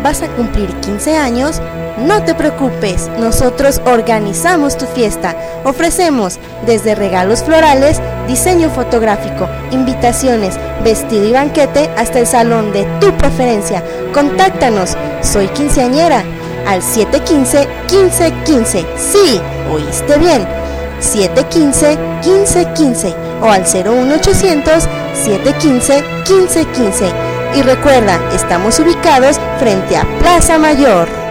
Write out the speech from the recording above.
¿Vas a cumplir 15 años? No te preocupes, nosotros organizamos tu fiesta. Ofrecemos desde regalos florales, diseño fotográfico, invitaciones, vestido y banquete hasta el salón de tu preferencia. Contáctanos, soy quinceañera, al 715-1515. Sí, oíste bien, 715-1515 o al 01800-715-1515. Y recuerda, estamos ubicados frente a Plaza Mayor.